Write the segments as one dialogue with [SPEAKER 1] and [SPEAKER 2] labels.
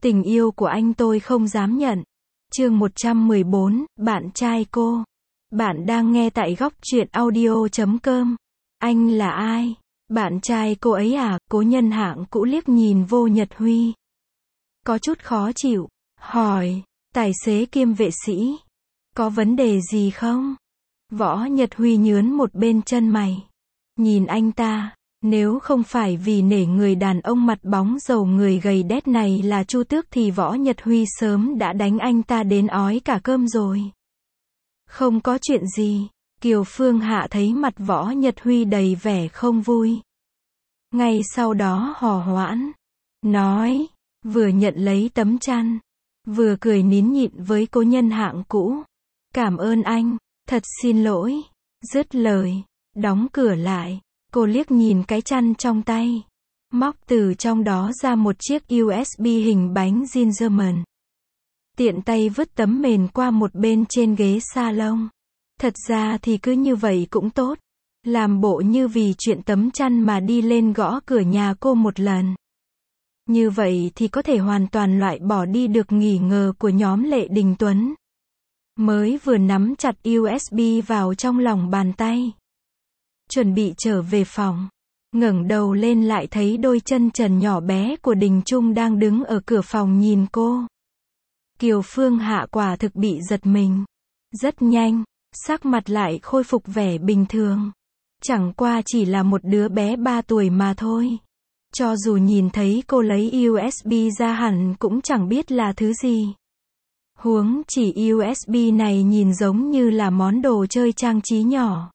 [SPEAKER 1] Tình yêu của anh tôi không dám nhận. Chương 114, bạn trai cô. Bạn đang nghe tại góc truyện audio.com. Anh là ai? Bạn trai cô ấy à? Cố Nhân Hạng cũ liếc nhìn Vô Nhật Huy. Có chút khó chịu. Hỏi, tài xế kiêm vệ sĩ. Có vấn đề gì không? Võ Nhật Huy nhướn một bên chân mày. Nhìn anh ta. Nếu không phải vì nể người đàn ông mặt bóng dầu người gầy đét này là Chu Tước thì Võ Nhật Huy sớm đã đánh anh ta đến ói cả cơm rồi. Không có chuyện gì. Kiều Phương Hạ thấy mặt Võ Nhật Huy đầy vẻ không vui. Ngay sau đó hò hoãn. Nói. Vừa nhận lấy tấm chăn. Vừa cười nín nhịn với Cố Nhân Hạng cũ. Cảm ơn anh. Thật xin lỗi. Dứt lời. Đóng cửa lại. Cô liếc nhìn cái chăn trong tay. Móc từ trong đó ra một chiếc USB hình bánh Gingerman. Tiện tay vứt tấm mền qua một bên trên ghế salon. Thật ra thì cứ như vậy cũng tốt. Làm bộ như vì chuyện tấm chăn mà đi lên gõ cửa nhà cô một lần. Như vậy thì có thể hoàn toàn loại bỏ đi được nghi ngờ của nhóm Lệ Đình Tuấn. Mới vừa nắm chặt USB vào trong lòng bàn tay. Chuẩn bị trở về phòng. Ngẩng đầu lên lại thấy đôi chân trần nhỏ bé của Đình Trung đang đứng ở cửa phòng nhìn cô. Kiều Phương Hạ quả thực bị giật mình. Rất nhanh, sắc mặt lại khôi phục vẻ bình thường. Chẳng qua chỉ là một đứa bé 3 tuổi mà thôi. Cho dù nhìn thấy cô lấy USB ra hẳn cũng chẳng biết là thứ gì. Huống chỉ USB này nhìn giống như là món đồ chơi trang trí nhỏ.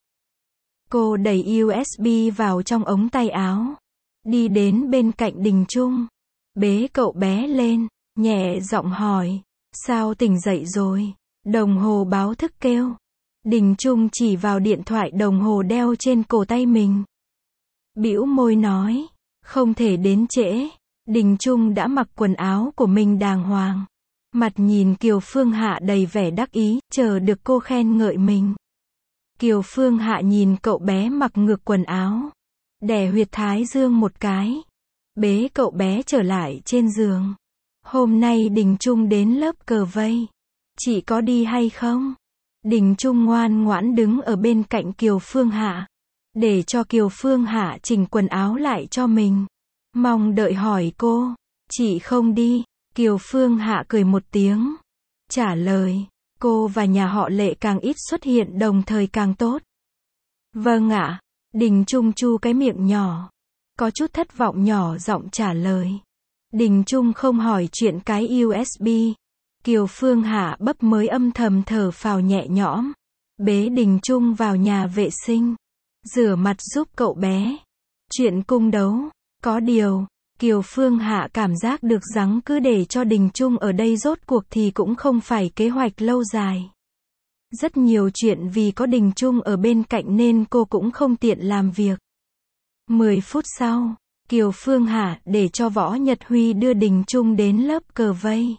[SPEAKER 1] Cô đẩy USB vào trong ống tay áo. Đi đến bên cạnh Đình Trung. Bế cậu bé lên. Nhẹ giọng hỏi. Sao tỉnh dậy rồi? Đồng hồ báo thức kêu. Đình Trung chỉ vào điện thoại đồng hồ đeo trên cổ tay mình. Bĩu môi nói. Không thể đến trễ. Đình Trung đã mặc quần áo của mình đàng hoàng. Mặt nhìn Kiều Phương Hạ đầy vẻ đắc ý, chờ được cô khen ngợi mình. Kiều Phương Hạ nhìn cậu bé mặc ngược quần áo. Đè huyệt thái dương một cái. Bế cậu bé trở lại trên giường. Hôm nay Đình Trung đến lớp cờ vây. Chị có đi hay không? Đình Trung ngoan ngoãn đứng ở bên cạnh Kiều Phương Hạ. Để cho Kiều Phương Hạ chỉnh quần áo lại cho mình. Mong đợi hỏi cô. Chị không đi. Kiều Phương Hạ cười một tiếng. Trả lời. Cô và nhà họ Lệ càng ít xuất hiện đồng thời càng tốt. Vâng ạ. Đình Trung chu cái miệng nhỏ. Có chút thất vọng nhỏ giọng trả lời. Đình Trung không hỏi chuyện cái USB. Kiều Phương Hạ bấp mới âm thầm thở phào nhẹ nhõm. Bế Đình Trung vào nhà vệ sinh. Rửa mặt giúp cậu bé. Chuyện cung đấu. Có điều, Kiều Phương Hạ cảm giác được rằng cứ để cho Đình Trung ở đây rốt cuộc thì cũng không phải kế hoạch lâu dài. Rất nhiều chuyện vì có Đình Trung ở bên cạnh nên cô cũng không tiện làm việc. 10 phút sau, Kiều Phương Hạ để cho Võ Nhật Huy đưa Đình Trung đến lớp cờ vây.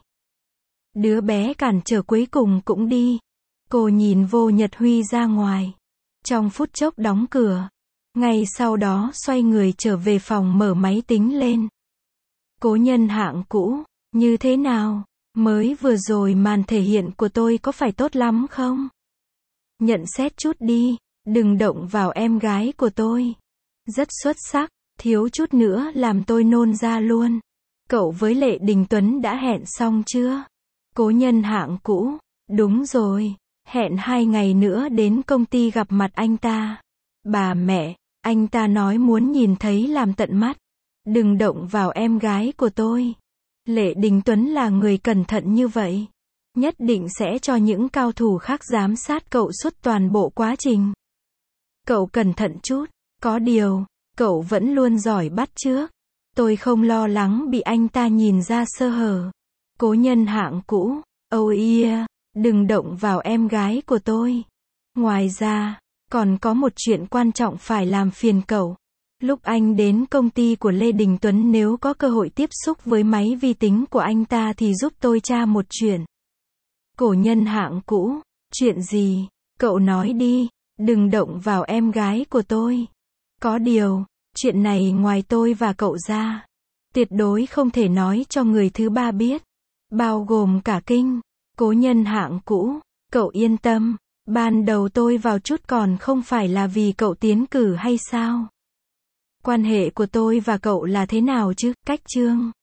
[SPEAKER 1] Đứa bé cản trở cuối cùng cũng đi. Cô nhìn Vô Nhật Huy ra ngoài. Trong phút chốc đóng cửa. Ngay sau đó xoay người trở về phòng mở máy tính lên. Cố Nhân Hạng cũ, như thế nào? Mới vừa rồi màn thể hiện của tôi có phải tốt lắm không? Nhận xét chút đi, đừng động vào em gái của tôi. Rất xuất sắc, thiếu chút nữa làm tôi nôn ra luôn. Cậu với Lệ Đình Tuấn đã hẹn xong chưa? Cố Nhân Hạng cũ, đúng rồi, hẹn 2 ngày nữa đến công ty gặp mặt anh ta. Bà mẹ, anh ta nói muốn nhìn thấy làm tận mắt. Đừng động vào em gái của tôi. Lệ Đình Tuấn là người cẩn thận như vậy. Nhất định sẽ cho những cao thủ khác giám sát cậu suốt toàn bộ quá trình. Cậu cẩn thận chút. Có điều, cậu vẫn luôn giỏi bắt chước. Tôi không lo lắng bị anh ta nhìn ra sơ hở. Cố Nhân Hạng cũ. Oh yeah, đừng động vào em gái của tôi. Ngoài ra, còn có một chuyện quan trọng phải làm phiền cậu. Lúc anh đến công ty của Lê Đình Tuấn nếu có cơ hội tiếp xúc với máy vi tính của anh ta thì giúp tôi tra một chuyện. Cố Nhân Hạng cũ. Chuyện gì? Cậu nói đi. Đừng động vào em gái của tôi. Có điều, chuyện này ngoài tôi và cậu ra, Tuyệt đối không thể nói cho người thứ ba biết. Bao gồm cả Kinh. Cố nhân hạng cũ. Cậu yên tâm. Ban đầu tôi vào chút còn không phải là vì cậu tiến cử hay sao? Quan hệ của tôi và cậu là thế nào chứ? Cách chương.